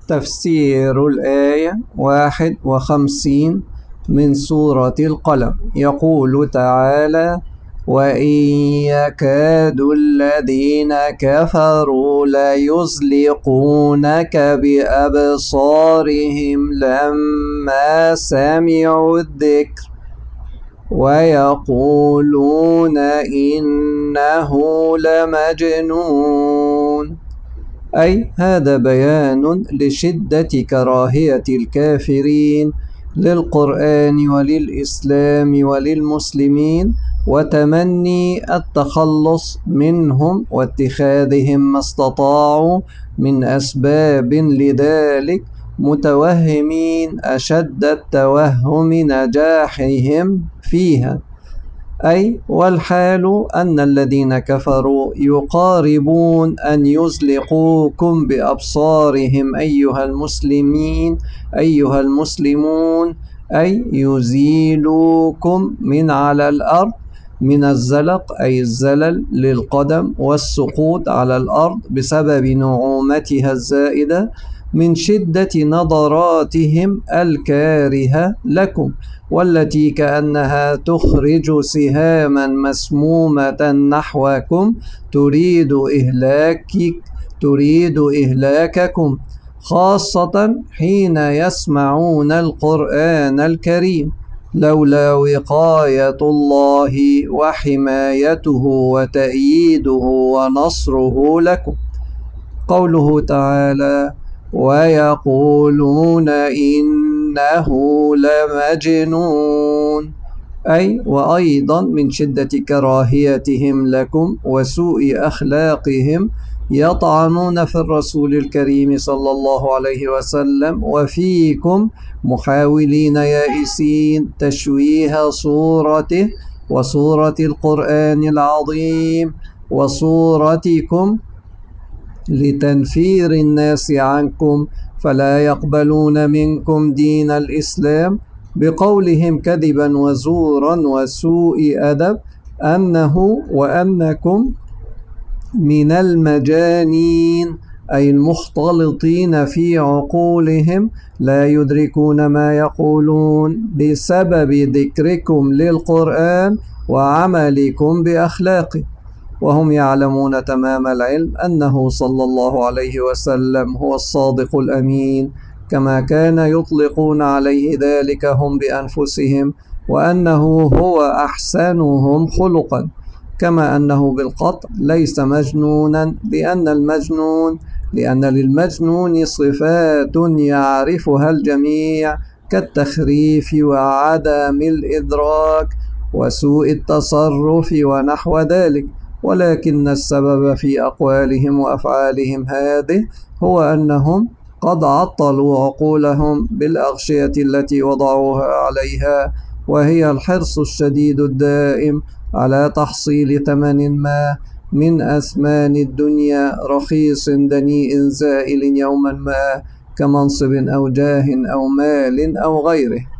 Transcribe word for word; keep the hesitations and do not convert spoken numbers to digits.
تفسير الآية واحد وخمسين من سورة القلم. يقول تعالى: وإن يكاد الذين كفروا ليزلقونك بأبصارهم لما سمعوا الذكر ويقولون إنه لمجنون. أي هذا بيان لشدة كراهية الكافرين للقرآن وللإسلام وللمسلمين، وتمني التخلص منهم واتخاذهم ما استطاعوا من أسباب لذلك، متوهمين أشد التوهم نجاحهم فيها. أي والحال أن الذين كفروا يقاربون أن يزلقوكم بأبصارهم أيها المسلمين أيها المسلمون، أي يزيلوكم من على الأرض، من الزلق أي الزلل للقدم والسقوط على الأرض بسبب نعومتها الزائدة من شدة نظراتهم الكارهة لكم، والتي كأنها تخرج سهاما مسمومة نحوكم تريد إهلاكك تريد إهلاككم، خاصة حين يسمعون القرآن الكريم، لولا وقاية الله وحمايته وتأييده ونصره لكم. قوله تعالى: ويقولون إنه لمجنون، أي وأيضا من شدة كراهيتهم لكم وسوء أخلاقهم يطعنون في الرسول الكريم صلى الله عليه وسلم وفيكم، محاولين يائسين تشويه صورته وصورة القرآن العظيم وصورتكم لتنفير الناس عنكم، فلا يقبلون منكم دين الإسلام، بقولهم كذبا وزورا وسوء أدب أنه وأنكم من المجانين، أي المختلطين في عقولهم لا يدركون ما يقولون بسبب ذكركم للقرآن وعملكم بأخلاقه، وهم يعلمون تمام العلم أنه صلى الله عليه وسلم هو الصادق الأمين، كما كان يطلقون عليه ذلك هم بأنفسهم، وأنه هو أحسنهم خلقا، كما أنه بالقطع ليس مجنونا، لأن المجنون لأن للمجنون صفات يعرفها الجميع كالتخريف وعدم الإدراك وسوء التصرف ونحو ذلك، ولكن السبب في أقوالهم وأفعالهم هذه هو أنهم قد عطلوا عقولهم بالأغشية التي وضعوها عليها، وهي الحرص الشديد الدائم على تحصيل ثمن ما من أثمان الدنيا رخيص دنيء زائل يوما ما، كمنصب أو جاه أو مال أو غيره.